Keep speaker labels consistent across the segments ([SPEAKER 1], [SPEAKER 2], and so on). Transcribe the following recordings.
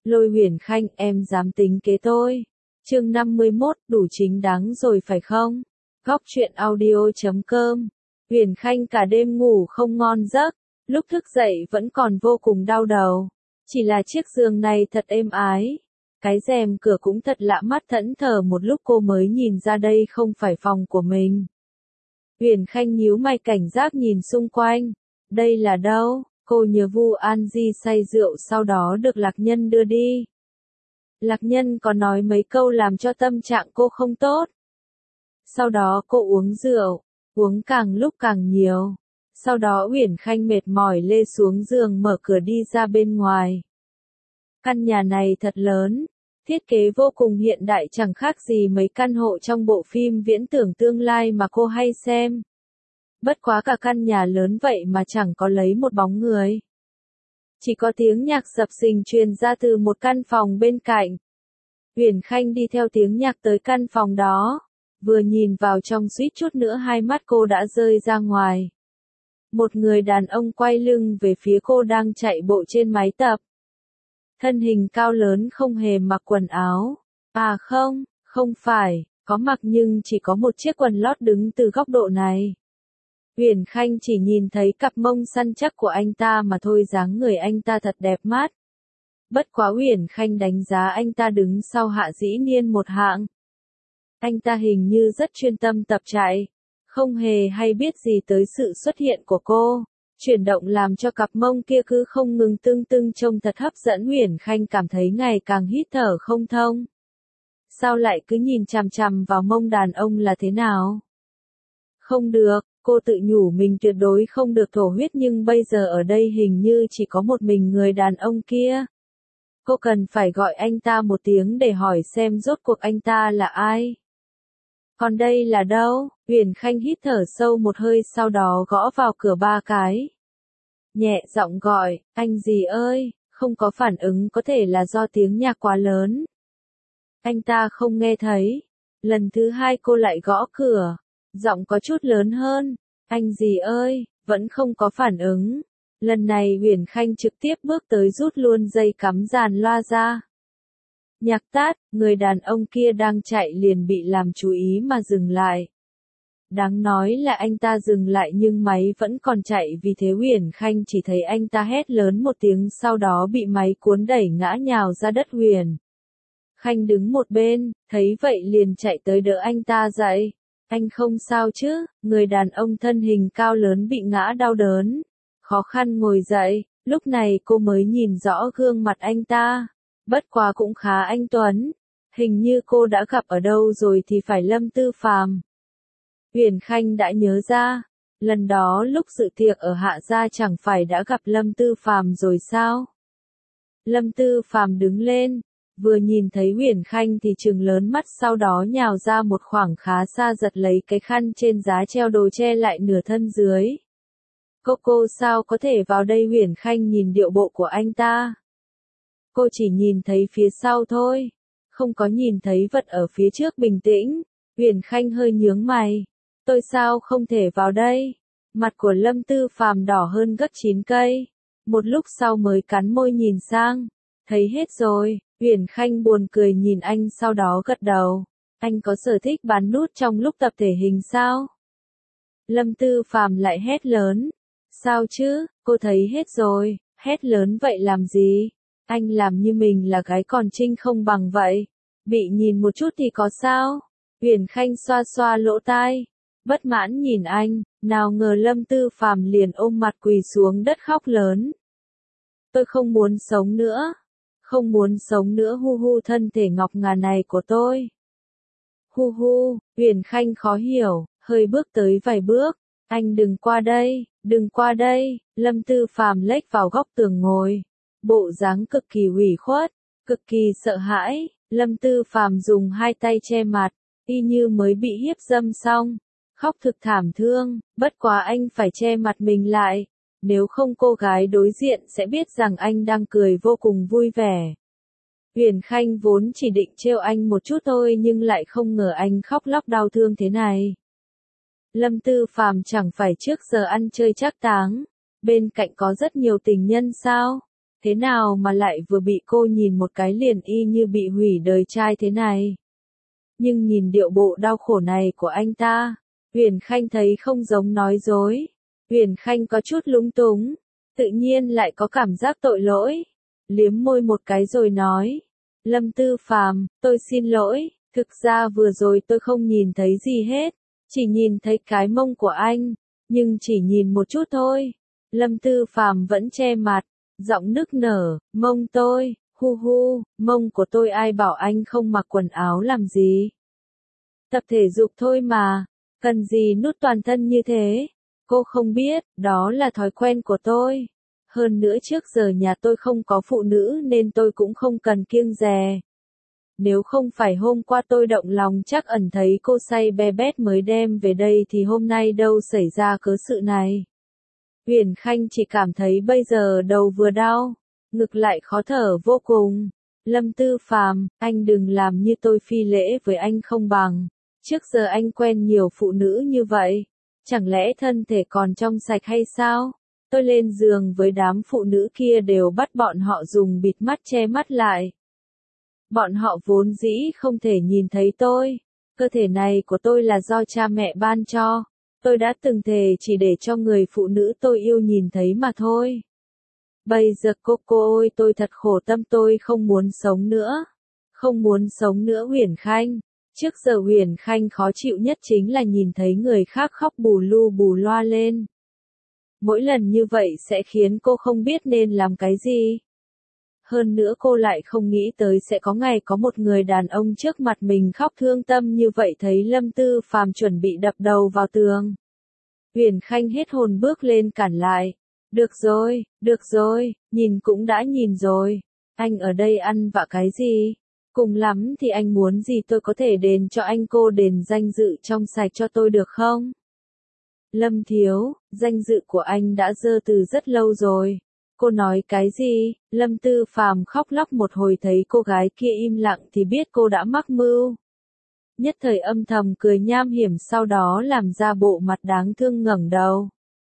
[SPEAKER 1] Lôi Huyền Khanh, em dám tính kế tôi. Chương 51, đủ chính đáng rồi phải không? Góc truyện audio.com. Huyền Khanh cả đêm ngủ không ngon giấc, lúc thức dậy vẫn còn vô cùng đau đầu. Chỉ là chiếc giường này thật êm ái. Cái rèm cửa cũng thật lạ mắt, thẫn thờ một lúc cô mới nhìn ra đây không phải phòng của mình. Huyền Khanh nhíu mày cảnh giác nhìn xung quanh. Đây là đâu? Cô nhớ Vu An Di say rượu sau đó được Lạc Nhân đưa đi. Lạc Nhân có nói mấy câu làm cho tâm trạng cô không tốt. Sau đó cô uống rượu, uống càng lúc càng nhiều. Sau đó Huyền Khanh mệt mỏi lê xuống giường mở cửa đi ra bên ngoài. Căn nhà này thật lớn, thiết kế vô cùng hiện đại chẳng khác gì mấy căn hộ trong bộ phim viễn tưởng tương lai mà cô hay xem. Bất quá cả căn nhà lớn vậy mà chẳng có lấy một bóng người. Chỉ có tiếng nhạc sập sình truyền ra từ một căn phòng bên cạnh. Huyền Khanh đi theo tiếng nhạc tới căn phòng đó. Vừa nhìn vào trong suýt chút nữa hai mắt cô đã rơi ra ngoài. Một người đàn ông quay lưng về phía cô đang chạy bộ trên máy tập. Thân hình cao lớn không hề mặc quần áo. À không, không phải, có mặc nhưng chỉ có một chiếc quần lót đứng từ góc độ này. Huyền Khanh chỉ nhìn thấy cặp mông săn chắc của anh ta mà thôi, dáng người anh ta thật đẹp mắt. Bất quá Huyền Khanh đánh giá anh ta đứng sau Hạ Dĩ Niên một hạng. Anh ta hình như rất chuyên tâm tập chạy, không hề hay biết gì tới sự xuất hiện của cô. Chuyển động làm cho cặp mông kia cứ không ngừng tưng tưng trông thật hấp dẫn. Huyền Khanh cảm thấy ngày càng hít thở không thông. Sao lại cứ nhìn chằm chằm vào mông đàn ông là thế nào? Không được, cô tự nhủ mình tuyệt đối không được thổ huyết, nhưng bây giờ ở đây hình như chỉ có một mình người đàn ông kia. Cô cần phải gọi anh ta một tiếng để hỏi xem rốt cuộc anh ta là ai. Còn đây là đâu? Huyền Khanh hít thở sâu một hơi sau đó gõ vào cửa 3 cái. Nhẹ giọng gọi, anh gì ơi, không có phản ứng, có thể là do tiếng nhạc quá lớn. Anh ta không nghe thấy. Lần thứ 2 cô lại gõ cửa. Giọng có chút lớn hơn. Anh gì ơi, vẫn không có phản ứng. Lần này Huyền Khanh trực tiếp bước tới rút luôn dây cắm dàn loa ra. Nhạc tát, người đàn ông kia đang chạy liền bị làm chú ý mà dừng lại. Đáng nói là anh ta dừng lại nhưng máy vẫn còn chạy, vì thế Huyền Khanh chỉ thấy anh ta hét lớn một tiếng sau đó bị máy cuốn đẩy ngã nhào ra đất. Huyền Khanh đứng một bên, thấy vậy liền chạy tới đỡ anh ta dậy. Anh không sao chứ? Người đàn ông thân hình cao lớn bị ngã đau đớn, khó khăn ngồi dậy. Lúc này cô mới nhìn rõ gương mặt anh ta. Bất quá cũng khá anh tuấn. Hình như cô đã gặp ở đâu rồi thì phải Lâm Tư Phàm. Huyền Khanh đã nhớ ra. Lần đó lúc dự tiệc ở Hạ Gia chẳng phải đã gặp Lâm Tư Phàm rồi sao? Lâm Tư Phàm đứng lên. Vừa nhìn thấy Huyền Khanh thì trừng lớn mắt, sau đó nhào ra một khoảng khá xa giật lấy cái khăn trên giá treo đồ che lại nửa thân dưới. Cô sao có thể vào đây? Huyền Khanh nhìn điệu bộ của anh ta. Cô chỉ nhìn thấy phía sau thôi, không có nhìn thấy vật ở phía trước. Bình tĩnh. Huyền Khanh hơi nhướng mày. Tôi sao không thể vào đây? Mặt của Lâm Tư Phàm đỏ hơn gấp 9 cây. Một lúc sau mới cắn môi nhìn sang. Thấy hết rồi. Huyền Khanh buồn cười nhìn anh sau đó gật đầu. Anh có sở thích bắn nút trong lúc tập thể hình sao? Lâm Tư Phàm lại hét lớn. Sao chứ, cô thấy hết rồi, hét lớn vậy làm gì? Anh làm như mình là gái còn trinh không bằng vậy. Bị nhìn một chút thì có sao? Huyền Khanh xoa xoa lỗ tai. Bất mãn nhìn anh, nào ngờ Lâm Tư Phàm liền ôm mặt quỳ xuống đất khóc lớn. Tôi không muốn sống nữa. Không muốn sống nữa, hu hu, thân thể ngọc ngà này của tôi. Hu hu. Huyền Khanh khó hiểu, hơi bước tới vài bước. Anh đừng qua đây, đừng qua đây. Lâm Tư Phàm lếch vào góc tường ngồi. Bộ dáng cực kỳ ủy khuất, cực kỳ sợ hãi. Lâm Tư Phàm dùng hai tay che mặt, y như mới bị hiếp dâm xong. Khóc thực thảm thương, bất quá anh phải che mặt mình lại. Nếu không cô gái đối diện sẽ biết rằng anh đang cười vô cùng vui vẻ. Huyền Khanh vốn chỉ định trêu anh một chút thôi nhưng lại không ngờ anh khóc lóc đau thương thế này. Lâm Tư Phàm chẳng phải trước giờ ăn chơi trác táng, bên cạnh có rất nhiều tình nhân sao? Thế nào mà lại vừa bị cô nhìn một cái liền y như bị hủy đời trai thế này? Nhưng nhìn điệu bộ đau khổ này của anh ta, Huyền Khanh thấy không giống nói dối. Huyền Khanh có chút lúng túng, tự nhiên lại có cảm giác tội lỗi. Liếm môi một cái rồi nói, Lâm Tư Phàm, tôi xin lỗi, thực ra vừa rồi tôi không nhìn thấy gì hết, chỉ nhìn thấy cái mông của anh, nhưng chỉ nhìn một chút thôi. Lâm Tư Phàm vẫn che mặt, giọng nức nở, mông tôi, hu hu, mông của tôi ai bảo anh không mặc quần áo làm gì. Tập thể dục thôi mà, cần gì nút toàn thân như thế. Cô không biết, đó là thói quen của tôi. Hơn nữa trước giờ nhà tôi không có phụ nữ nên tôi cũng không cần kiêng dè. Nếu không phải hôm qua tôi động lòng chắc ẩn thấy cô say be bét mới đem về đây thì hôm nay đâu xảy ra cớ sự này. Huyền Khanh chỉ cảm thấy bây giờ đầu vừa đau, ngực lại khó thở vô cùng. Lâm Tư Phàm, anh đừng làm như tôi phi lễ với anh không bằng. Trước giờ anh quen nhiều phụ nữ như vậy. Chẳng lẽ thân thể còn trong sạch hay sao? Tôi lên giường với đám phụ nữ kia đều bắt bọn họ dùng bịt mắt che mắt lại. Bọn họ vốn dĩ không thể nhìn thấy tôi. Cơ thể này của tôi là do cha mẹ ban cho. Tôi đã từng thề chỉ để cho người phụ nữ tôi yêu nhìn thấy mà thôi. Bây giờ cô ơi tôi thật khổ tâm tôi không muốn sống nữa. Không muốn sống nữa Huyền Khanh. Trước giờ Huyền Khanh khó chịu nhất chính là nhìn thấy người khác khóc bù lu bù loa lên. Mỗi lần như vậy sẽ khiến cô không biết nên làm cái gì. Hơn nữa cô lại không nghĩ tới sẽ có ngày có một người đàn ông trước mặt mình khóc thương tâm như vậy thấy Lâm Tư Phàm chuẩn bị đập đầu vào tường. Huyền Khanh hết hồn bước lên cản lại. Được rồi, nhìn cũng đã nhìn rồi. Anh ở đây ăn vạ cái gì? Cùng lắm thì anh muốn gì tôi có thể đền cho anh cô đền danh dự trong sạch cho tôi được không? Lâm Thiếu, danh dự của anh đã dơ từ rất lâu rồi. Cô nói cái gì? Lâm Tư Phàm khóc lóc một hồi thấy cô gái kia im lặng thì biết cô đã mắc mưu. Nhất thời âm thầm cười nham hiểm sau đó làm ra bộ mặt đáng thương ngẩng đầu.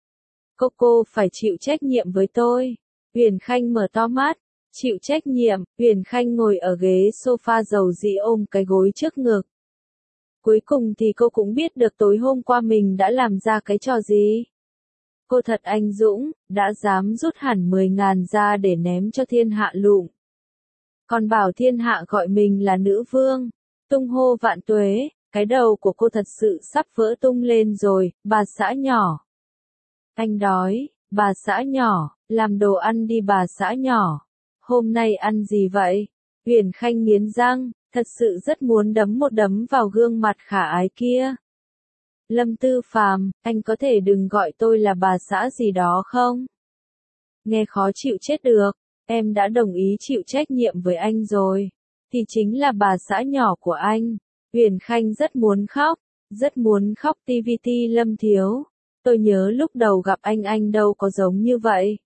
[SPEAKER 1] Cô phải chịu trách nhiệm với tôi. Huyền Khanh mở to mắt. Chịu trách nhiệm, Huyền Khanh ngồi ở ghế sofa dầu dĩ ôm cái gối trước ngực. Cuối cùng thì cô cũng biết được tối hôm qua mình đã làm ra cái trò gì. Cô thật anh dũng, đã dám rút hẳn 10.000 ra để ném cho thiên hạ lụm. Còn bảo thiên hạ gọi mình là nữ vương, tung hô vạn tuế, cái đầu của cô thật sự sắp vỡ tung lên rồi, bà xã nhỏ. Anh đói, bà xã nhỏ, làm đồ ăn đi bà xã nhỏ. Hôm nay ăn gì vậy? Huyền Khanh nghiến răng, thật sự rất muốn đấm một đấm vào gương mặt khả ái kia. Lâm Tư Phàm, anh có thể đừng gọi tôi là bà xã gì đó không? Nghe khó chịu chết được, em đã đồng ý chịu trách nhiệm với anh rồi. Thì chính là bà xã nhỏ của anh. Huyền Khanh rất muốn khóc TVT Lâm Thiếu. Tôi nhớ lúc đầu gặp anh đâu có giống như vậy.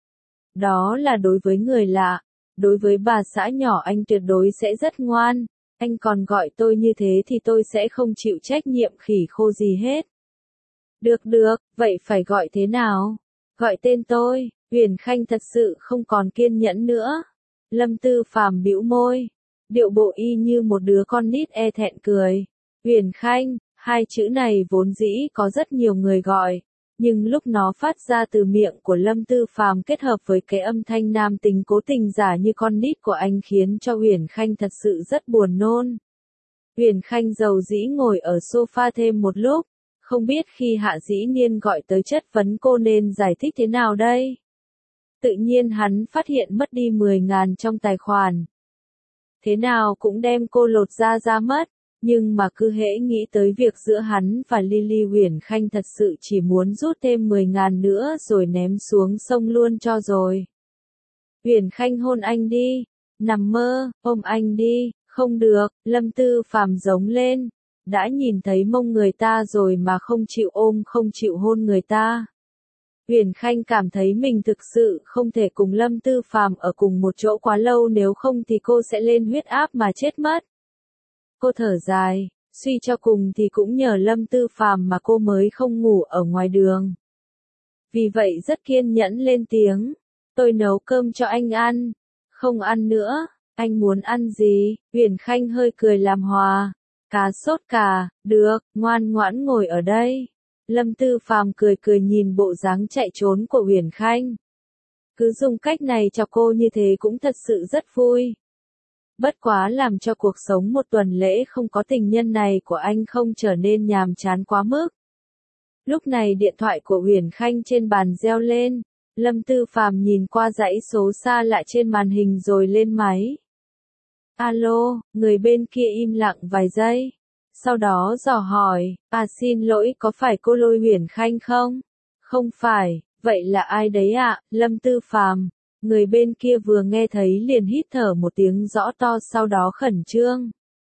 [SPEAKER 1] Đó là đối với người lạ, đối với bà xã nhỏ anh tuyệt đối sẽ rất ngoan, anh còn gọi tôi như thế thì tôi sẽ không chịu trách nhiệm khỉ khô gì hết. Được, vậy phải gọi thế nào? Gọi tên tôi, Huyền Khanh thật sự không còn kiên nhẫn nữa. Lâm Tư Phàm bĩu môi, điệu bộ y như một đứa con nít e thẹn cười. Huyền Khanh, hai chữ này vốn dĩ có rất nhiều người gọi. Nhưng lúc nó phát ra từ miệng của Lâm Tư Phàm kết hợp với cái âm thanh nam tính cố tình giả như con nít của anh khiến cho Huyền Khanh thật sự rất buồn nôn. Huyền Khanh dầu dĩ ngồi ở sofa thêm một lúc, không biết khi Hạ Dĩ Niên gọi tới chất vấn cô nên giải thích thế nào đây. Tự nhiên hắn phát hiện mất đi 10.000 trong tài khoản. Thế nào cũng đem cô lột ra mất. Nhưng mà cứ hễ nghĩ tới việc giữa hắn và Lily Huyền Khanh thật sự chỉ muốn rút thêm 10.000 nữa rồi ném xuống sông luôn cho rồi. Huyền Khanh hôn anh đi, nằm mơ, ôm anh đi, không được, Lâm Tư Phàm giống lên, đã nhìn thấy mông người ta rồi mà không chịu ôm không chịu hôn người ta. Huyền Khanh cảm thấy mình thực sự không thể cùng Lâm Tư Phàm ở cùng một chỗ quá lâu nếu không thì cô sẽ lên huyết áp mà chết mất. Cô thở dài, suy cho cùng thì cũng nhờ Lâm Tư Phàm mà cô mới không ngủ ở ngoài đường. Vì vậy rất kiên nhẫn lên tiếng, Tôi nấu cơm cho anh ăn. Không ăn nữa, anh muốn ăn gì? Uyển Khanh hơi cười làm hòa. Cá sốt cà, được, ngoan ngoãn ngồi ở đây. Lâm Tư Phàm cười cười nhìn bộ dáng chạy trốn của Uyển Khanh. Cứ dùng cách này cho cô như thế cũng thật sự rất vui. Bất quá làm cho cuộc sống một tuần lễ không có tình nhân này của anh không trở nên nhàm chán quá mức. Lúc này điện thoại của Uyển Khanh trên bàn reo lên. Lâm Tư Phàm nhìn qua dãy số xa lạ trên màn hình rồi lên máy. Alo, người bên kia im lặng vài giây. Sau đó dò hỏi, xin lỗi có phải cô Lôi Uyển Khanh không? Không phải, vậy là ai đấy ạ? Lâm Tư Phàm. Người bên kia vừa nghe thấy liền hít thở một tiếng rõ to sau đó khẩn trương.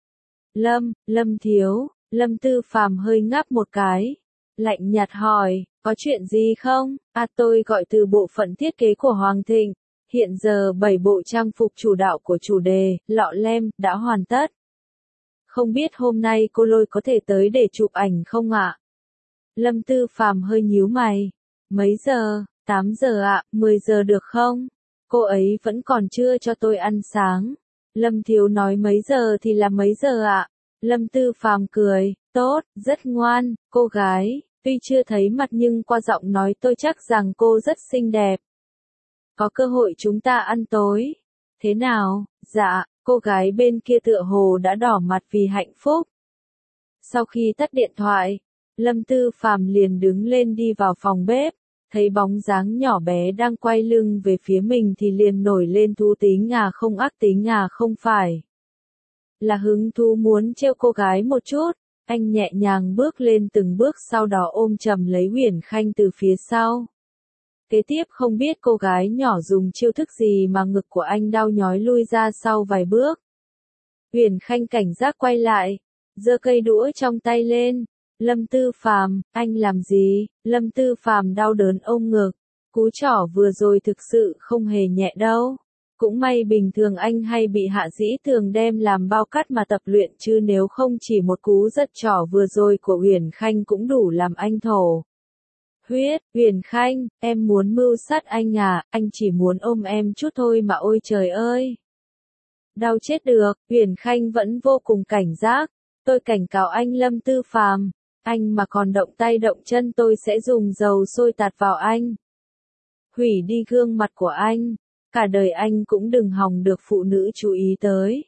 [SPEAKER 1] Lâm thiếu, Lâm Tư Phàm hơi ngáp một cái. Lạnh nhạt hỏi, có chuyện gì không? Tôi gọi từ bộ phận thiết kế của Hoàng Thịnh. Hiện giờ 7 bộ trang phục chủ đạo của chủ đề, lọ lem, đã hoàn tất. Không biết hôm nay cô Lôi có thể tới để chụp ảnh không ạ? Lâm Tư Phàm hơi nhíu mày. Mấy giờ? 8 giờ ạ, 10 giờ được không? Cô ấy vẫn còn chưa cho tôi ăn sáng. Lâm thiếu nói mấy giờ thì là mấy giờ ạ? Lâm Tư Phàm cười, tốt, rất ngoan, cô gái. Tuy chưa thấy mặt nhưng qua giọng nói tôi chắc rằng cô rất xinh đẹp. Có cơ hội chúng ta ăn tối. Thế nào? Dạ, cô gái bên kia tựa hồ đã đỏ mặt vì hạnh phúc. Sau khi tắt điện thoại, Lâm Tư Phàm liền đứng lên đi vào phòng bếp, thấy bóng dáng nhỏ bé đang quay lưng về phía mình thì liền nổi lên thú tính à không ác tính à không phải. Là hứng thú muốn trêu cô gái một chút, anh nhẹ nhàng bước lên từng bước sau đó ôm chầm lấy Uyển Khanh từ phía sau. Kế tiếp không biết cô gái nhỏ dùng chiêu thức gì mà ngực của anh đau nhói lui ra sau vài bước. Uyển Khanh cảnh giác quay lại, giơ cây đũa trong tay lên. Lâm Tư Phàm, anh làm gì? Lâm Tư Phàm đau đớn ôm ngực. Cú trỏ vừa rồi thực sự không hề nhẹ đâu. Cũng may bình thường anh hay bị Hạ Dĩ Tường đem làm bao cát mà tập luyện chứ nếu không chỉ một cú giật trỏ vừa rồi của Uyển Khanh cũng đủ làm anh thổ huyết. Uyển Khanh, em muốn mưu sát anh à, anh chỉ muốn ôm em chút thôi mà ôi trời ơi. Đau chết được, Uyển Khanh vẫn vô cùng cảnh giác. Tôi cảnh cáo anh Lâm Tư Phàm, anh mà còn động tay động chân tôi sẽ dùng dầu sôi tạt vào anh. Hủy đi gương mặt của anh, cả đời anh cũng đừng hòng được phụ nữ chú ý tới.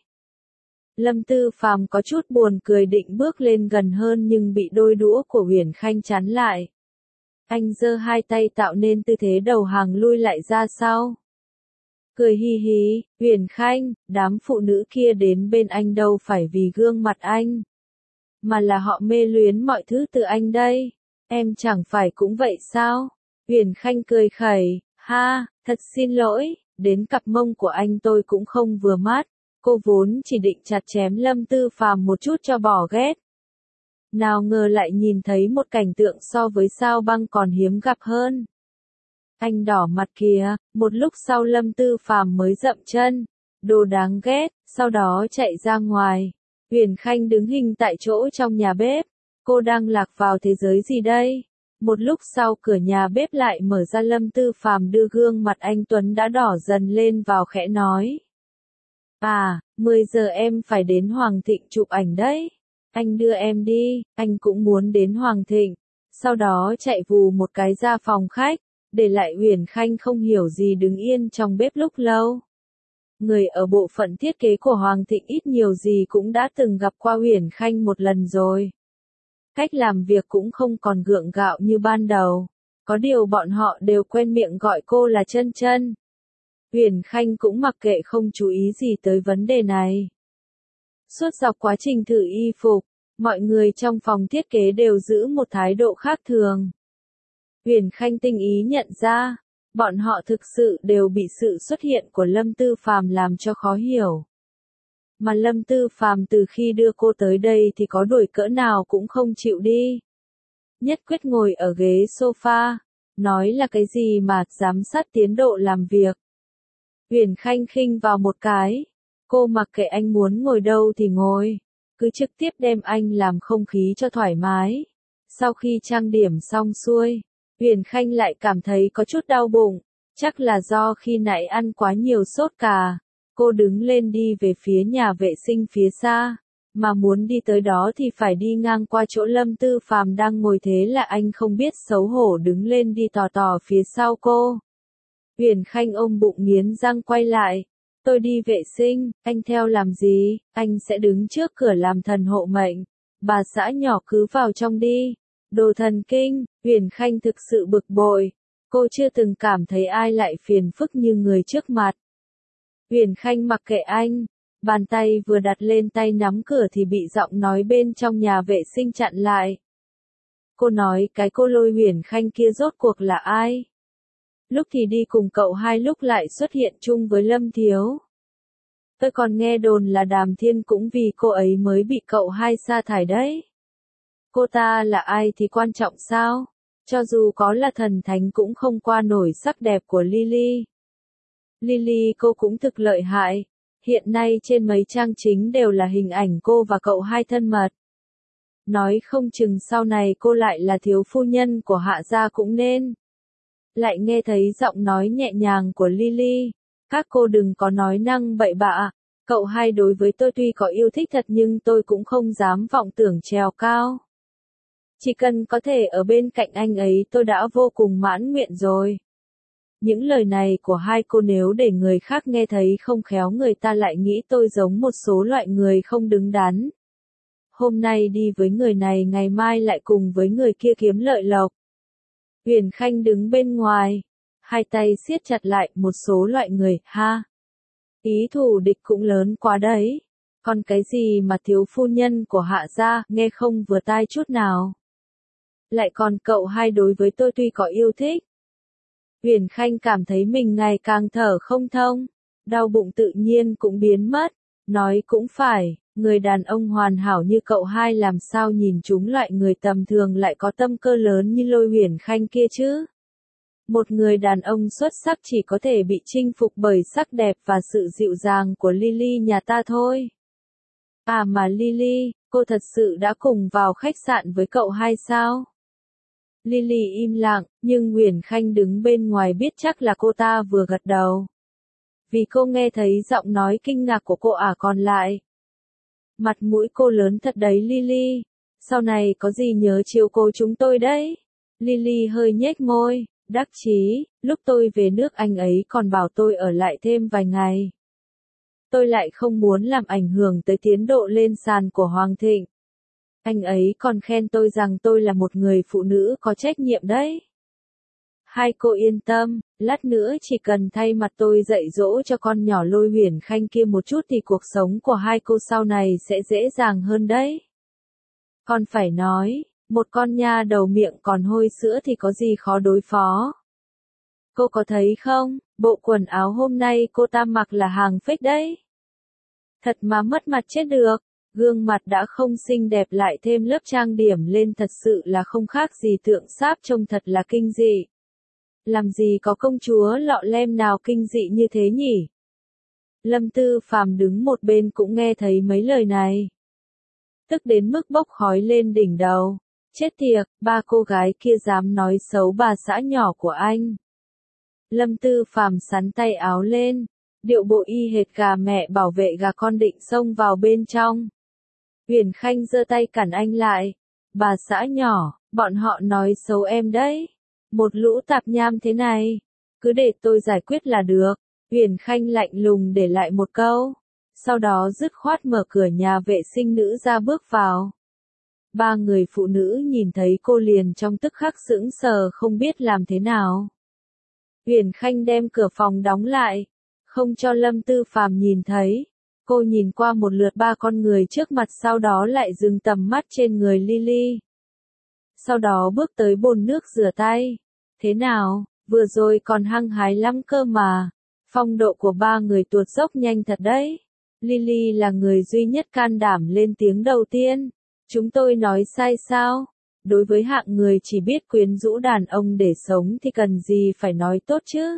[SPEAKER 1] Lâm Tư Phàm có chút buồn cười định bước lên gần hơn nhưng bị đôi đũa của Uyển Khanh chắn lại. Anh giơ hai tay tạo nên tư thế đầu hàng lui lại ra sau. Cười hi hí, Uyển Khanh, đám phụ nữ kia đến bên anh đâu phải vì gương mặt anh, mà là họ mê luyến mọi thứ từ anh đây. Em chẳng phải cũng vậy sao? Uyển Khanh cười khẩy, ha, thật xin lỗi, đến cặp mông của anh tôi cũng không vừa mắt. Cô vốn chỉ định chặt chém Lâm Tư Phàm một chút cho bỏ ghét. Nào ngờ lại nhìn thấy một cảnh tượng so với sao băng còn hiếm gặp hơn. Anh đỏ mặt kìa, một lúc sau Lâm Tư Phàm mới dậm chân. Đồ đáng ghét, sau đó chạy ra ngoài. Uyển Khanh đứng hình tại chỗ trong nhà bếp. Cô đang lạc vào thế giới gì đây? Một lúc sau cửa nhà bếp lại mở ra Lâm Tư Phàm đưa gương mặt anh Tuấn đã đỏ dần lên vào khẽ nói. 10 giờ em phải đến Hoàng Thịnh chụp ảnh đấy. Anh đưa em đi, anh cũng muốn đến Hoàng Thịnh. Sau đó chạy vù một cái ra phòng khách, để lại Uyển Khanh không hiểu gì đứng yên trong bếp lúc lâu. Người ở bộ phận thiết kế của Hoàng Thịnh ít nhiều gì cũng đã từng gặp qua Uyển Khanh một lần rồi. Cách làm việc cũng không còn gượng gạo như ban đầu. Có điều bọn họ đều quen miệng gọi cô là Chân Chân. Uyển Khanh cũng mặc kệ không chú ý gì tới vấn đề này. Suốt dọc quá trình thử y phục, mọi người trong phòng thiết kế đều giữ một thái độ khác thường. Uyển Khanh tinh ý nhận ra, bọn họ thực sự đều bị sự xuất hiện của Lâm Tư Phàm làm cho khó hiểu. Mà Lâm Tư Phàm từ khi đưa cô tới đây thì có đuổi cỡ nào cũng không chịu đi. Nhất quyết ngồi ở ghế sofa, nói là cái gì mà giám sát tiến độ làm việc. Uyển Khanh khinh vào một cái, cô mặc kệ anh muốn ngồi đâu thì ngồi, cứ trực tiếp đem anh làm không khí cho thoải mái. Sau khi trang điểm xong xuôi, Uyển Khanh lại cảm thấy có chút đau bụng, Chắc là do khi nãy ăn quá nhiều sốt cà. Cô đứng lên đi về phía nhà vệ sinh phía xa. Mà muốn đi tới đó thì phải đi ngang qua chỗ Lâm Tư Phàm đang ngồi, thế là anh không biết xấu hổ đứng lên đi tò tò phía sau cô. Huyền Khanh ôm bụng nghiến răng quay lại. Tôi đi vệ sinh, anh theo làm gì, anh sẽ đứng trước cửa làm thần hộ mệnh. Bà xã nhỏ cứ vào trong đi. Đồ thần kinh, Huyền Khanh thực sự bực bội. Cô chưa từng cảm thấy ai lại phiền phức như người trước mặt. Huyền Khanh mặc kệ anh. Bàn tay vừa đặt lên tay nắm cửa thì bị giọng nói bên trong nhà vệ sinh chặn lại. Cô nói cái cô Lôi Huyền Khanh kia rốt cuộc là ai? Lúc thì đi cùng cậu hai, lúc lại xuất hiện chung với Lâm Thiếu. Tôi còn nghe đồn là Đàm Thiên cũng vì cô ấy mới bị cậu hai sa thải đấy. Cô ta là ai thì quan trọng sao? Cho dù có là thần thánh cũng không qua nổi sắc đẹp của Lily. Lily cô cũng thực lợi hại. Hiện nay trên mấy trang chính đều là hình ảnh cô và cậu hai thân mật. Nói không chừng sau này cô lại là thiếu phu nhân của Hạ gia cũng nên. Lại nghe thấy giọng nói nhẹ nhàng của Lily. Các cô đừng có nói năng bậy bạ. Cậu hai đối với tôi tuy có yêu thích thật nhưng tôi cũng không dám vọng tưởng trèo cao. Chỉ cần có thể ở bên cạnh anh ấy tôi đã vô cùng mãn nguyện rồi. Những lời này của hai cô nếu để người khác nghe thấy không khéo người ta lại nghĩ tôi giống một số loại người không đứng đắn. Hôm nay đi với người này ngày mai lại cùng với người kia kiếm lợi lộc. Huyền Khanh đứng bên ngoài, hai tay siết chặt lại, một số loại người, ha. Ý thù địch cũng lớn quá đấy. Còn cái gì mà thiếu phu nhân của Hạ gia, nghe không vừa tai chút nào. Lại còn cậu hai đối với tôi tuy có yêu thích. Huyền Khanh cảm thấy mình ngày càng thở không thông, đau bụng tự nhiên cũng biến mất. Nói cũng phải, người đàn ông hoàn hảo như cậu hai làm sao nhìn chúng loại người tầm thường lại có tâm cơ lớn như Lôi Huyền Khanh kia chứ. Một người đàn ông xuất sắc chỉ có thể bị chinh phục bởi sắc đẹp và sự dịu dàng của Lily nhà ta thôi. À mà Lily, cô thật sự đã cùng vào khách sạn với cậu hai sao? Lily im lặng, nhưng Huyền Khanh đứng bên ngoài biết chắc là cô ta vừa gật đầu. Vì cô nghe thấy giọng nói kinh ngạc của cô còn lại. Mặt mũi cô lớn thật đấy Lily, sau này có gì nhớ chiếu cố chúng tôi đấy. Lily hơi nhếch môi, đắc chí, lúc tôi về nước anh ấy còn bảo tôi ở lại thêm vài ngày. Tôi lại không muốn làm ảnh hưởng tới tiến độ lên sàn của Hoàng Thịnh. Anh ấy còn khen tôi rằng tôi là một người phụ nữ có trách nhiệm đấy. Hai cô yên tâm, lát nữa chỉ cần thay mặt tôi dạy dỗ cho con nhỏ Lôi Huyền Khanh kia một chút thì cuộc sống của hai cô sau này sẽ dễ dàng hơn đấy. Còn phải nói, một con nha đầu miệng còn hôi sữa thì có gì khó đối phó. Cô có thấy không, bộ quần áo hôm nay cô ta mặc là hàng fake đấy. Thật mà mất mặt chết được. Gương mặt đã không xinh đẹp lại thêm lớp trang điểm lên thật sự là không khác gì tượng sáp, trông thật là kinh dị. Làm gì có công chúa lọ lem nào kinh dị như thế nhỉ? Lâm Tư Phàm đứng một bên cũng nghe thấy mấy lời này. Tức đến mức bốc khói lên đỉnh đầu. Chết tiệt, ba cô gái kia dám nói xấu bà xã nhỏ của anh. Lâm Tư Phàm sắn tay áo lên, điệu bộ y hệt gà mẹ bảo vệ gà con định xông vào bên trong. Huyền Khanh giơ tay cản anh lại. Bà xã nhỏ, bọn họ nói xấu em đấy. Một lũ tạp nham thế này. Cứ để tôi giải quyết là được. Huyền Khanh lạnh lùng để lại một câu. Sau đó dứt khoát mở cửa nhà vệ sinh nữ ra bước vào. Ba người phụ nữ nhìn thấy cô liền trong tức khắc sững sờ không biết làm thế nào. Huyền Khanh đem cửa phòng đóng lại. Không cho Lâm Tư Phàm nhìn thấy. Cô nhìn qua một lượt ba con người trước mặt sau đó lại dừng tầm mắt trên người Lily. Sau đó bước tới bồn nước rửa tay. Thế nào, vừa rồi còn hăng hái lắm cơ mà. Phong độ của ba người tuột dốc nhanh thật đấy. Lily là người duy nhất can đảm lên tiếng đầu tiên. Chúng tôi nói sai sao? Đối với hạng người chỉ biết quyến rũ đàn ông để sống thì cần gì phải nói tốt chứ?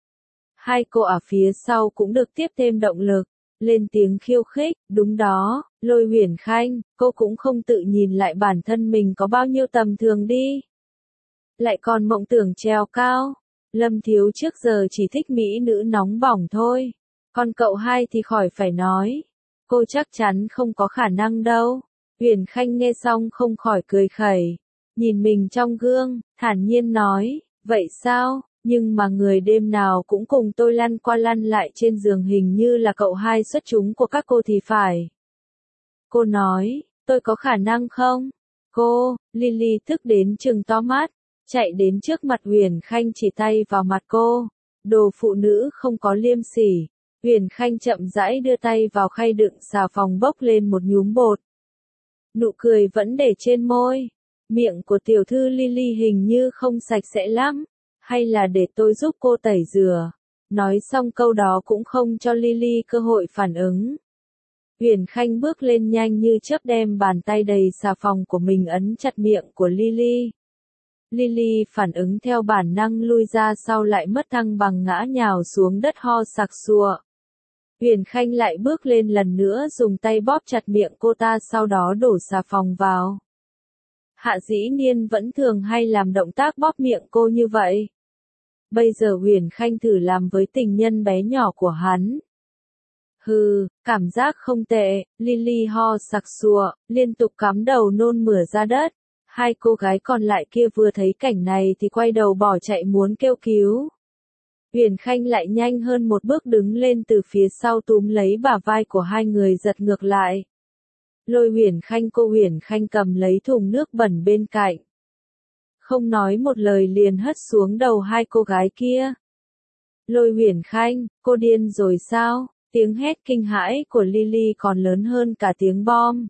[SPEAKER 1] Hai cô ở phía sau cũng được tiếp thêm động lực. Lên tiếng khiêu khích, đúng đó, Lôi Huyền Khanh, cô cũng không tự nhìn lại bản thân mình có bao nhiêu tầm thường đi. Lại còn mộng tưởng trèo cao, Lâm Thiếu trước giờ chỉ thích mỹ nữ nóng bỏng thôi. Còn cậu hai thì khỏi phải nói. Cô chắc chắn không có khả năng đâu. Huyền Khanh nghe xong không khỏi cười khẩy. Nhìn mình trong gương, thản nhiên nói, vậy sao? Nhưng mà người đêm nào cũng cùng tôi lăn qua lăn lại trên giường hình như là cậu hai xuất chúng của các cô thì phải. Cô nói, tôi có khả năng không? Cô, Lily tức đến trừng to mắt, chạy đến trước mặt Huyền Khanh chỉ tay vào mặt cô. Đồ phụ nữ không có liêm sỉ. Huyền Khanh chậm rãi đưa tay vào khay đựng xà phòng bốc lên một nhúm bột. Nụ cười vẫn để trên môi. Miệng của tiểu thư Lily hình như không sạch sẽ lắm. Hay là để tôi giúp cô tẩy rửa. Nói xong câu đó cũng không cho Lily cơ hội phản ứng. Huyền Khanh bước lên nhanh như chớp đem bàn tay đầy xà phòng của mình ấn chặt miệng của Lily. Lily phản ứng theo bản năng lui ra sau lại mất thăng bằng ngã nhào xuống đất ho sặc sụa. Huyền Khanh lại bước lên lần nữa dùng tay bóp chặt miệng cô ta sau đó đổ xà phòng vào. Hạ Dĩ Niên vẫn thường hay làm động tác bóp miệng cô như vậy. Bây giờ Huyền Khanh thử làm với tình nhân bé nhỏ của hắn. Hừ, cảm giác không tệ, Lily ho sặc sụa, liên tục cắm đầu nôn mửa ra đất. Hai cô gái còn lại kia vừa thấy cảnh này thì quay đầu bỏ chạy muốn kêu cứu. Huyền Khanh lại nhanh hơn một bước đứng lên từ phía sau túm lấy bả vai của hai người giật ngược lại. Lôi Huyền Khanh cầm lấy thùng nước bẩn bên cạnh. Không nói một lời liền hất xuống đầu hai cô gái kia. Lôi Huyền Khanh, cô điên rồi sao? Tiếng hét kinh hãi của Lily còn lớn hơn cả tiếng bom.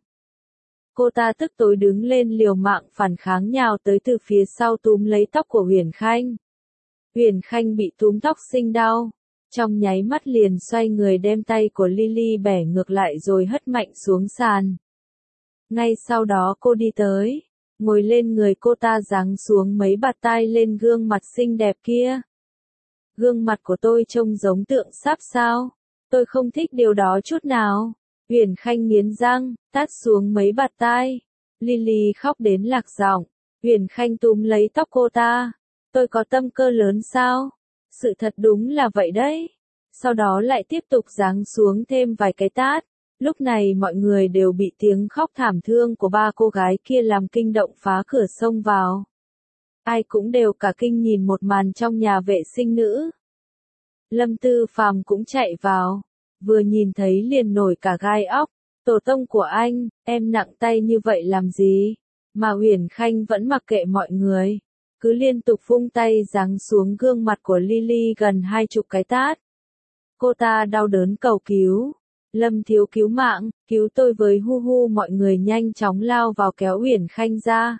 [SPEAKER 1] Cô ta tức tối đứng lên liều mạng phản kháng nhào tới từ phía sau túm lấy tóc của Huyền Khanh. Huyền Khanh bị túm tóc sinh đau. Trong nháy mắt liền xoay người đem tay của Lily bẻ ngược lại rồi hất mạnh xuống sàn. Ngay sau đó cô đi tới, ngồi lên người cô ta giáng xuống mấy bạt tai lên gương mặt xinh đẹp kia. Gương mặt của tôi trông giống tượng sáp sao? Tôi không thích điều đó chút nào. Huyền Khanh nghiến răng, tát xuống mấy bạt tai. Lily khóc đến lạc giọng. Huyền Khanh túm lấy tóc cô ta. Tôi có tâm cơ lớn sao? Sự thật đúng là vậy đấy. Sau đó lại tiếp tục giáng xuống thêm vài cái tát. Lúc này mọi người đều bị tiếng khóc thảm thương của ba cô gái kia làm kinh động phá cửa xông vào. Ai cũng đều cả kinh nhìn một màn trong nhà vệ sinh nữ. Lâm Tư Phàm cũng chạy vào. Vừa nhìn thấy liền nổi cả gai óc. Tổ tông của anh, em nặng tay như vậy làm gì? Mà Huyền Khanh vẫn mặc kệ mọi người. Cứ liên tục vung tay giáng xuống gương mặt của Lily gần 20 cái tát. Cô ta đau đớn cầu cứu. Lâm thiếu cứu mạng, cứu tôi với hu hu mọi người nhanh chóng lao vào kéo Huyền Khanh ra.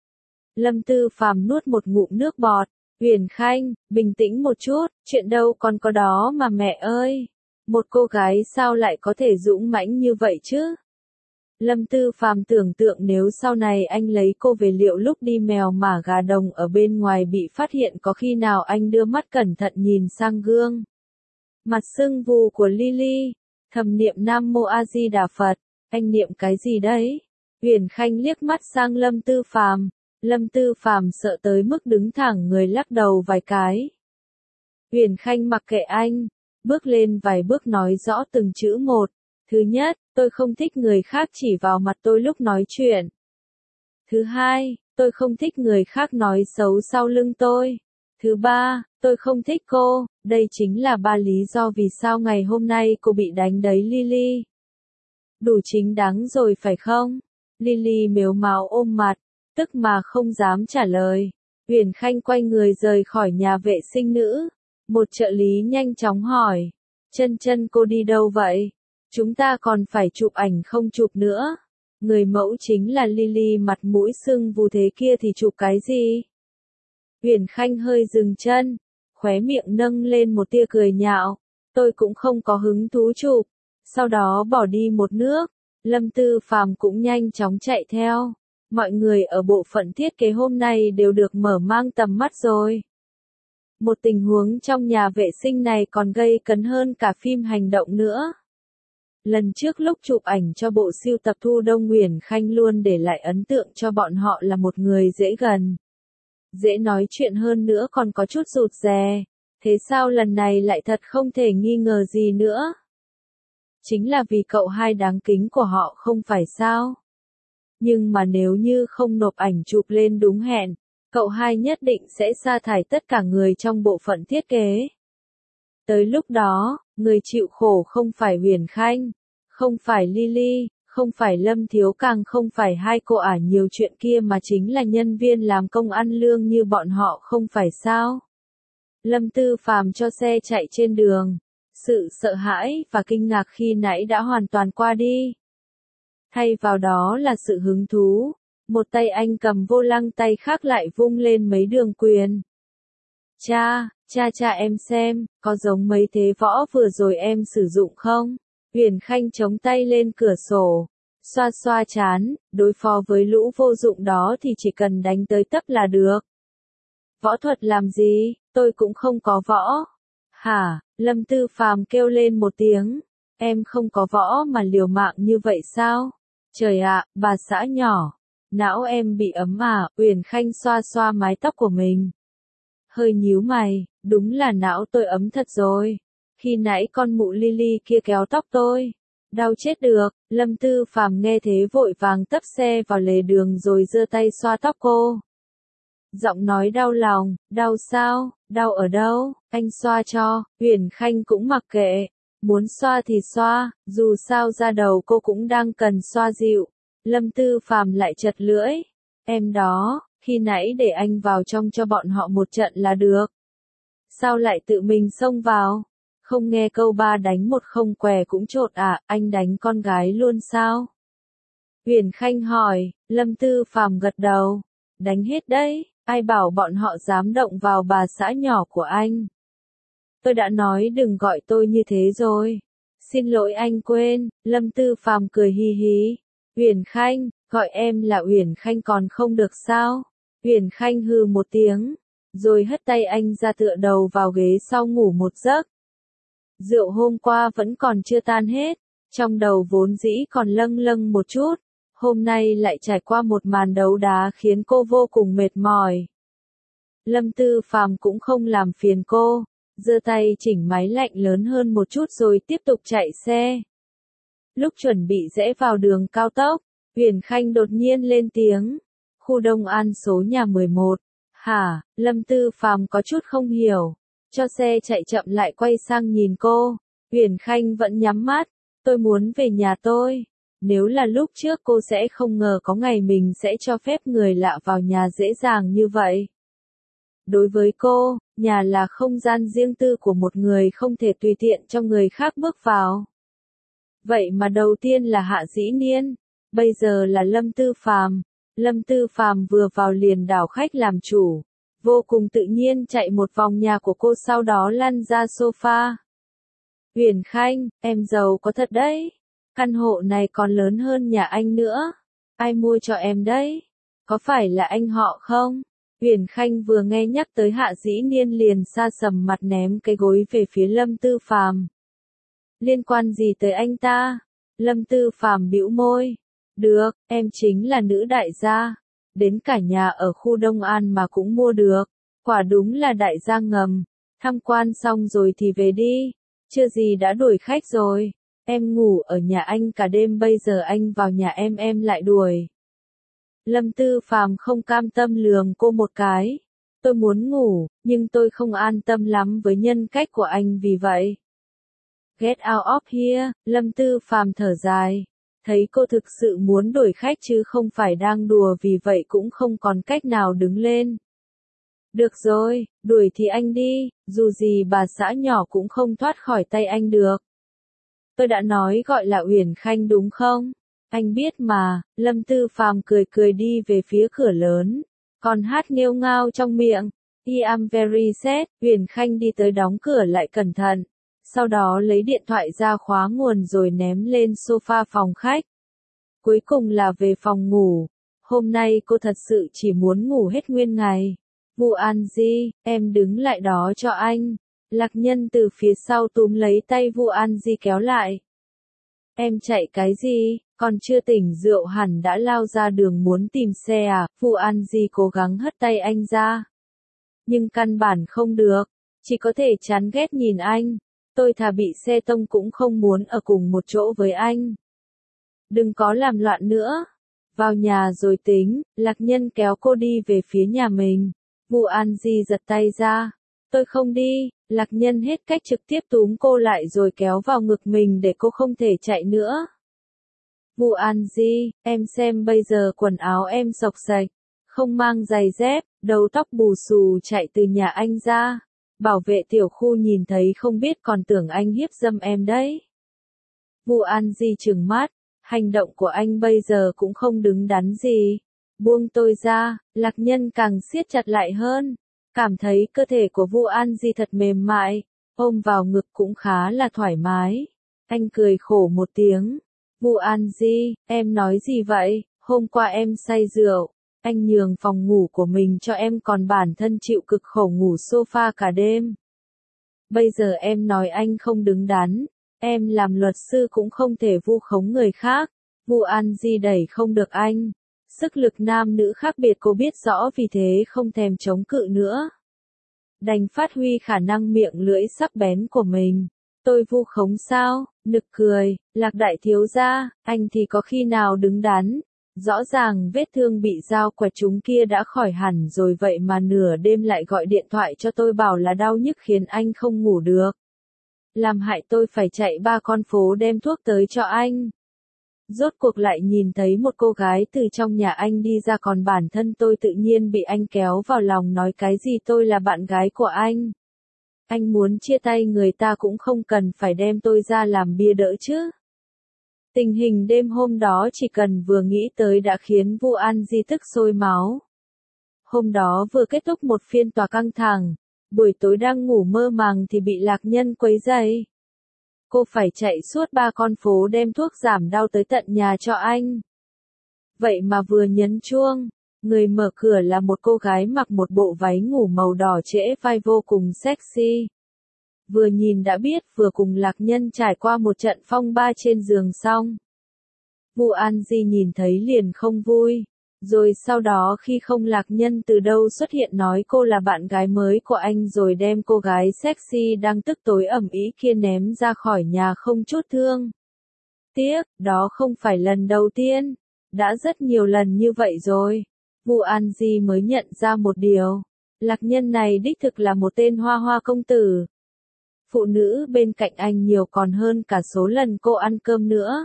[SPEAKER 1] Lâm Tư Phàm nuốt một ngụm nước bọt. Huyền Khanh, bình tĩnh một chút, chuyện đâu còn có đó mà mẹ ơi. Một cô gái sao lại có thể dũng mãnh như vậy chứ? Lâm Tư Phàm tưởng tượng nếu sau này anh lấy cô về liệu lúc đi mèo mả gà đồng ở bên ngoài bị phát hiện có khi nào anh đưa mắt cẩn thận nhìn sang gương. Mặt sưng vù của Lily, thầm niệm Nam Mô A Di Đà Phật, anh niệm cái gì đấy? Huyền Khanh liếc mắt sang Lâm Tư Phàm. Lâm Tư Phàm sợ tới mức đứng thẳng người lắc đầu vài cái. Huyền Khanh mặc kệ anh, bước lên vài bước nói rõ từng chữ một. Thứ nhất, tôi không thích người khác chỉ vào mặt tôi lúc nói chuyện. Thứ hai, tôi không thích người khác nói xấu sau lưng tôi. Thứ ba, tôi không thích cô, đây chính là ba lý do vì sao ngày hôm nay cô bị đánh đấy Lily. Đủ chính đáng rồi phải không? Lily mếu máo ôm mặt, tức mà không dám trả lời. Huyền Khanh quay người rời khỏi nhà vệ sinh nữ. Một trợ lý nhanh chóng hỏi. Chân cô đi đâu vậy? Chúng ta còn phải chụp ảnh không chụp nữa. Người mẫu chính là Lily mặt mũi sưng vù thế kia thì chụp cái gì? Huyền Khanh hơi dừng chân, khóe miệng nâng lên một tia cười nhạo. Tôi cũng không có hứng thú chụp. Sau đó bỏ đi một nước. Lâm Tư Phàm cũng nhanh chóng chạy theo. Mọi người ở bộ phận thiết kế hôm nay đều được mở mang tầm mắt rồi. Một tình huống trong nhà vệ sinh này còn gây cấn hơn cả phim hành động nữa. Lần trước lúc chụp ảnh cho bộ sưu tập Thu Đông Huyền Khanh luôn để lại ấn tượng cho bọn họ là một người dễ gần, dễ nói chuyện hơn nữa còn có chút rụt rè. Thế sao lần này lại thật không thể nghi ngờ gì nữa? Chính là vì cậu hai đáng kính của họ không phải sao? Nhưng mà nếu như không nộp ảnh chụp lên đúng hẹn, cậu hai nhất định sẽ sa thải tất cả người trong bộ phận thiết kế. Tới lúc đó, người chịu khổ không phải Huyền Khanh, không phải Lily, không phải Lâm Thiếu, càng không phải hai cô ả nhiều chuyện kia, mà chính là nhân viên làm công ăn lương như bọn họ, không phải sao? Lâm Tư Phàm cho xe chạy trên đường. Sự sợ hãi và kinh ngạc khi nãy đã hoàn toàn qua đi. Thay vào đó là sự hứng thú. Một tay anh cầm vô lăng, tay khác lại vung lên mấy đường quyền. Cha em xem, có giống mấy thế võ vừa rồi em sử dụng không? Huyền Khanh chống tay lên cửa sổ, xoa xoa trán, đối phó với lũ vô dụng đó thì chỉ cần đánh tới tấp là được. Võ thuật làm gì, tôi cũng không có võ. Hả, Lâm Tư Phàm kêu lên một tiếng, em không có võ mà liều mạng như vậy sao? Trời ạ, bà xã nhỏ, não em bị ấm à? Uyển Khanh xoa xoa mái tóc của mình. Hơi nhíu mày, đúng là não tôi ấm thật rồi. Khi nãy con mụ Lily kia kéo tóc tôi, đau chết được. Lâm Tư Phàm nghe thế vội vàng tấp xe vào lề đường rồi giơ tay xoa tóc cô. Giọng nói đau lòng, đau sao, đau ở đâu, anh xoa cho. Uyển Khanh cũng mặc kệ, muốn xoa thì xoa, dù sao da đầu cô cũng đang cần xoa dịu. Lâm Tư Phàm lại chật lưỡi, em đó, khi nãy để anh vào trong cho bọn họ một trận là được. Sao lại tự mình xông vào? Không nghe câu 3 đánh 1 không què cũng chột à, anh đánh con gái luôn sao? Uyển Khanh hỏi. Lâm Tư Phàm gật đầu, đánh hết đấy. Ai bảo bọn họ dám động vào bà xã nhỏ của anh? Tôi đã nói đừng gọi tôi như thế rồi. Xin lỗi anh quên. Lâm Tư Phàm cười hì hì. Uyển Khanh, gọi em là Uyển Khanh còn không được sao? Uyển Khanh hừ một tiếng, rồi hất tay anh ra tựa đầu vào ghế sau ngủ một giấc. Rượu hôm qua vẫn còn chưa tan hết, trong đầu vốn dĩ còn lâng lâng một chút. Hôm nay lại trải qua một màn đấu đá khiến cô vô cùng mệt mỏi. Lâm Tư Phàm cũng không làm phiền cô, giơ tay chỉnh máy lạnh lớn hơn một chút rồi tiếp tục chạy xe. Lúc chuẩn bị rẽ vào đường cao tốc, Uyển Khanh đột nhiên lên tiếng. Khu Đông An số nhà 11. Hả? Lâm Tư Phàm có chút không hiểu, cho xe chạy chậm lại quay sang nhìn cô. Uyển Khanh vẫn nhắm mắt. Tôi muốn về nhà tôi. Nếu là lúc trước cô sẽ không ngờ có ngày mình sẽ cho phép người lạ vào nhà dễ dàng như vậy. Đối với cô, nhà là không gian riêng tư của một người, không thể tùy tiện cho người khác bước vào. Vậy mà đầu tiên là Hạ Dĩ Niên, bây giờ là Lâm Tư Phàm. Lâm Tư Phàm vừa vào liền đảo khách làm chủ, vô cùng tự nhiên chạy một vòng nhà của cô, sau đó lăn ra sofa. Uyển Khanh, em giàu có thật đấy. Căn hộ này còn lớn hơn nhà anh nữa. Ai mua cho em đấy? Có phải là anh họ không? Uyển Khanh vừa nghe nhắc tới Hạ Dĩ Niên liền sa sầm mặt, ném cái gối về phía Lâm Tư Phàm. Liên quan gì tới anh ta? Lâm Tư Phàm bĩu môi. Được, em chính là nữ đại gia. Đến cả nhà ở khu Đông An mà cũng mua được. Quả đúng là đại gia ngầm. Tham quan xong rồi thì về đi. Chưa gì đã đuổi khách rồi. Em ngủ ở nhà anh cả đêm, bây giờ anh vào nhà em lại đuổi. Lâm Tư Phàm không cam tâm lườm cô một cái. Tôi muốn ngủ, nhưng tôi không an tâm lắm với nhân cách của anh vì vậy. Get out of here. Lâm Tư Phàm thở dài. Thấy cô thực sự muốn đuổi khách chứ không phải đang đùa, vì vậy cũng không còn cách nào đứng lên. Được rồi, đuổi thì anh đi, dù gì bà xã nhỏ cũng không thoát khỏi tay anh được. Tôi đã nói gọi là Uyển Khanh đúng không? Anh biết mà. Lâm Tư Phàm cười cười đi về phía cửa lớn, còn hát nghêu ngao trong miệng. I am very sad. Uyển Khanh đi tới đóng cửa lại cẩn thận, sau đó lấy điện thoại ra khóa nguồn rồi ném lên sofa phòng khách. Cuối cùng là về phòng ngủ. Hôm nay cô thật sự chỉ muốn ngủ hết nguyên ngày. Vu An Di, em đứng lại đó cho anh. Lạc Nhân từ phía sau túm lấy tay Vu An Di kéo lại. Em chạy cái gì, còn chưa tỉnh rượu hẳn đã lao ra đường muốn tìm xe à, Vu An Di cố gắng hất tay anh ra. Nhưng căn bản không được, chỉ có thể chán ghét nhìn anh. Tôi thà bị xe tông cũng không muốn ở cùng một chỗ với anh. Đừng có làm loạn nữa. Vào nhà rồi tính, Lạc Nhân kéo cô đi về phía nhà mình. Vu An Di giật tay ra. Tôi không đi, Lạc Nhân hết cách trực tiếp túm cô lại rồi kéo vào ngực mình để cô không thể chạy nữa. Vu An Di, em xem bây giờ quần áo em xộc xạch, không mang giày dép, đầu tóc bù xù chạy từ nhà anh ra. Bảo vệ tiểu khu nhìn thấy không biết còn tưởng anh hiếp dâm em đấy. Vu An Di trừng mắt, hành động của anh bây giờ cũng không đứng đắn gì. Buông tôi ra, Lạc Nhân càng siết chặt lại hơn. Cảm thấy cơ thể của Vu An Di thật mềm mại, ôm vào ngực cũng khá là thoải mái. Anh cười khổ một tiếng. Vu An Di, em nói gì vậy? Hôm qua em say rượu, anh nhường phòng ngủ của mình cho em còn bản thân chịu cực khổ ngủ sofa cả đêm. Bây giờ em nói anh không đứng đắn, em làm luật sư cũng không thể vu khống người khác. Vu An Di đẩy không được anh. Sức lực nam nữ khác biệt cô biết rõ, vì thế không thèm chống cự nữa. Đành phát huy khả năng miệng lưỡi sắc bén của mình. Tôi vu khống sao? Nực cười, Lạc đại thiếu gia, anh thì có khi nào đứng đắn. Rõ ràng vết thương bị dao quẹt trúng kia đã khỏi hẳn rồi, vậy mà nửa đêm lại gọi điện thoại cho tôi bảo là đau nhức khiến anh không ngủ được. Làm hại tôi phải chạy 3 con phố đem thuốc tới cho anh. Rốt cuộc lại nhìn thấy một cô gái từ trong nhà anh đi ra, còn bản thân tôi tự nhiên bị anh kéo vào lòng nói cái gì tôi là bạn gái của anh. Anh muốn chia tay người ta cũng không cần phải đem tôi ra làm bia đỡ chứ. Tình hình đêm hôm đó chỉ cần vừa nghĩ tới đã khiến Vu An Di tức sôi máu. Hôm đó vừa kết thúc một phiên tòa căng thẳng, buổi tối đang ngủ mơ màng thì bị Lạc Nhân quấy rầy. Cô phải chạy suốt 3 con phố đem thuốc giảm đau tới tận nhà cho anh. Vậy mà vừa nhấn chuông, người mở cửa là một cô gái mặc một bộ váy ngủ màu đỏ trễ vai vô cùng sexy. Vừa nhìn đã biết vừa cùng Lạc Nhân trải qua một trận phong ba trên giường xong. Vu An Di nhìn thấy liền không vui. Rồi sau đó khi không Lạc Nhân từ đâu xuất hiện nói cô là bạn gái mới của anh, rồi đem cô gái sexy đang tức tối ầm ĩ kia ném ra khỏi nhà không chút thương tiếc. Đó không phải lần đầu tiên, đã rất nhiều lần như vậy rồi. Vu An Di mới nhận ra một điều, Lạc Nhân này đích thực là một tên hoa hoa công tử. Phụ nữ bên cạnh anh nhiều còn hơn cả số lần cô ăn cơm nữa.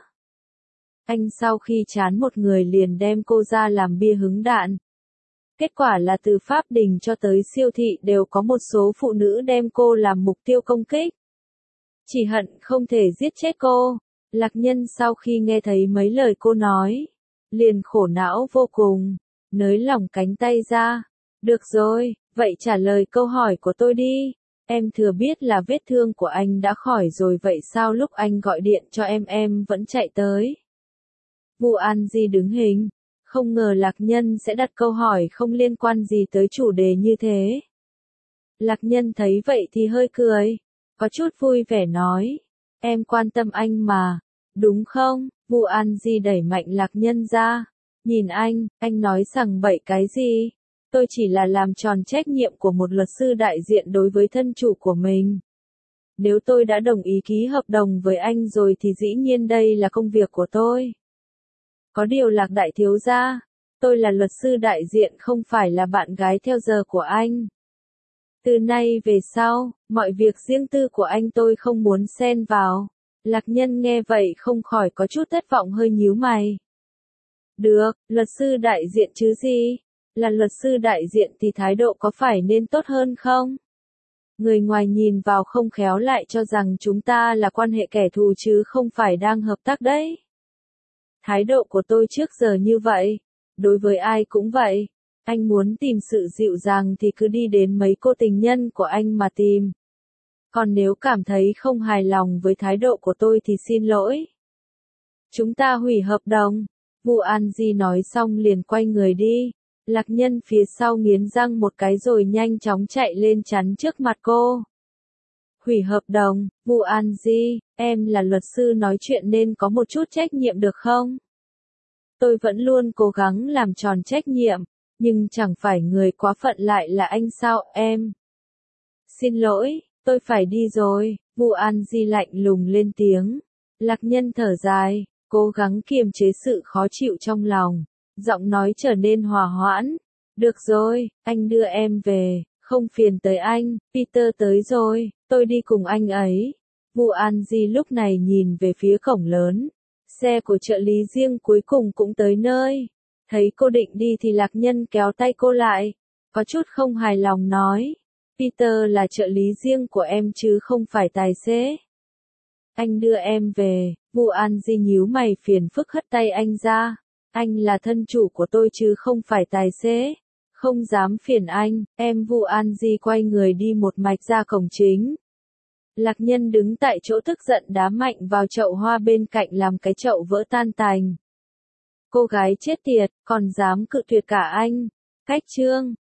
[SPEAKER 1] Anh sau khi chán một người liền đem cô ra làm bia hứng đạn. Kết quả là từ Pháp Đình cho tới siêu thị đều có một số phụ nữ đem cô làm mục tiêu công kích. Chỉ hận không thể giết chết cô. Lạc Nhân sau khi nghe thấy mấy lời cô nói, liền khổ não vô cùng, nới lỏng cánh tay ra. Được rồi, vậy trả lời câu hỏi của tôi đi. Em thừa biết là vết thương của anh đã khỏi rồi, vậy sao lúc anh gọi điện cho em vẫn chạy tới? Vu An Di đứng hình, không ngờ Lạc Nhân sẽ đặt câu hỏi không liên quan gì tới chủ đề như thế. Lạc Nhân thấy vậy thì hơi cười, có chút vui vẻ nói, em quan tâm anh mà, đúng không? Vu An Di đẩy mạnh Lạc Nhân ra, nhìn anh nói sằng bậy cái gì? Tôi chỉ là làm tròn trách nhiệm của một luật sư đại diện đối với thân chủ của mình. Nếu tôi đã đồng ý ký hợp đồng với anh rồi thì dĩ nhiên đây là công việc của tôi. Có điều Lạc đại thiếu gia, tôi là luật sư đại diện không phải là bạn gái theo giờ của anh. Từ nay về sau, mọi việc riêng tư của anh tôi không muốn xen vào. Lạc Nhân nghe vậy không khỏi có chút thất vọng, hơi nhíu mày. Được, luật sư đại diện chứ gì? Là luật sư đại diện thì thái độ có phải nên tốt hơn không? Người ngoài nhìn vào không khéo lại cho rằng chúng ta là quan hệ kẻ thù chứ không phải đang hợp tác đấy. Thái độ của tôi trước giờ như vậy, đối với ai cũng vậy. Anh muốn tìm sự dịu dàng thì cứ đi đến mấy cô tình nhân của anh mà tìm. Còn nếu cảm thấy không hài lòng với thái độ của tôi thì xin lỗi. Chúng ta hủy hợp đồng. Vu An Di nói xong liền quay người đi. Lạc Nhân phía sau nghiến răng một cái rồi nhanh chóng chạy lên chắn trước mặt cô. Hủy hợp đồng, Vu An Di, em là luật sư nói chuyện nên có một chút trách nhiệm được không? Tôi vẫn luôn cố gắng làm tròn trách nhiệm, nhưng chẳng phải người quá phận lại là anh sao em? Xin lỗi, tôi phải đi rồi, Vu An Di lạnh lùng lên tiếng. Lạc Nhân thở dài, cố gắng kiềm chế sự khó chịu trong lòng, giọng nói trở nên hòa hoãn. Được rồi, anh đưa em về, không phiền tới anh, Peter tới rồi, tôi đi cùng anh ấy. Vu An Di lúc này nhìn về phía cổng lớn. Xe của trợ lý riêng cuối cùng cũng tới nơi. Thấy cô định đi thì Lạc Nhân kéo tay cô lại. Có chút không hài lòng nói. Peter là trợ lý riêng của em chứ không phải tài xế. Anh đưa em về, Vu An Di nhíu mày phiền phức hất tay anh ra. Anh là thân chủ của tôi chứ không phải tài xế. Không dám phiền anh, em Vu An Di quay người đi một mạch ra cổng chính. Lạc Nhân đứng tại chỗ tức giận đá mạnh vào chậu hoa bên cạnh làm cái chậu vỡ tan tành. Cô gái chết tiệt, còn dám cự tuyệt cả anh. Cách chương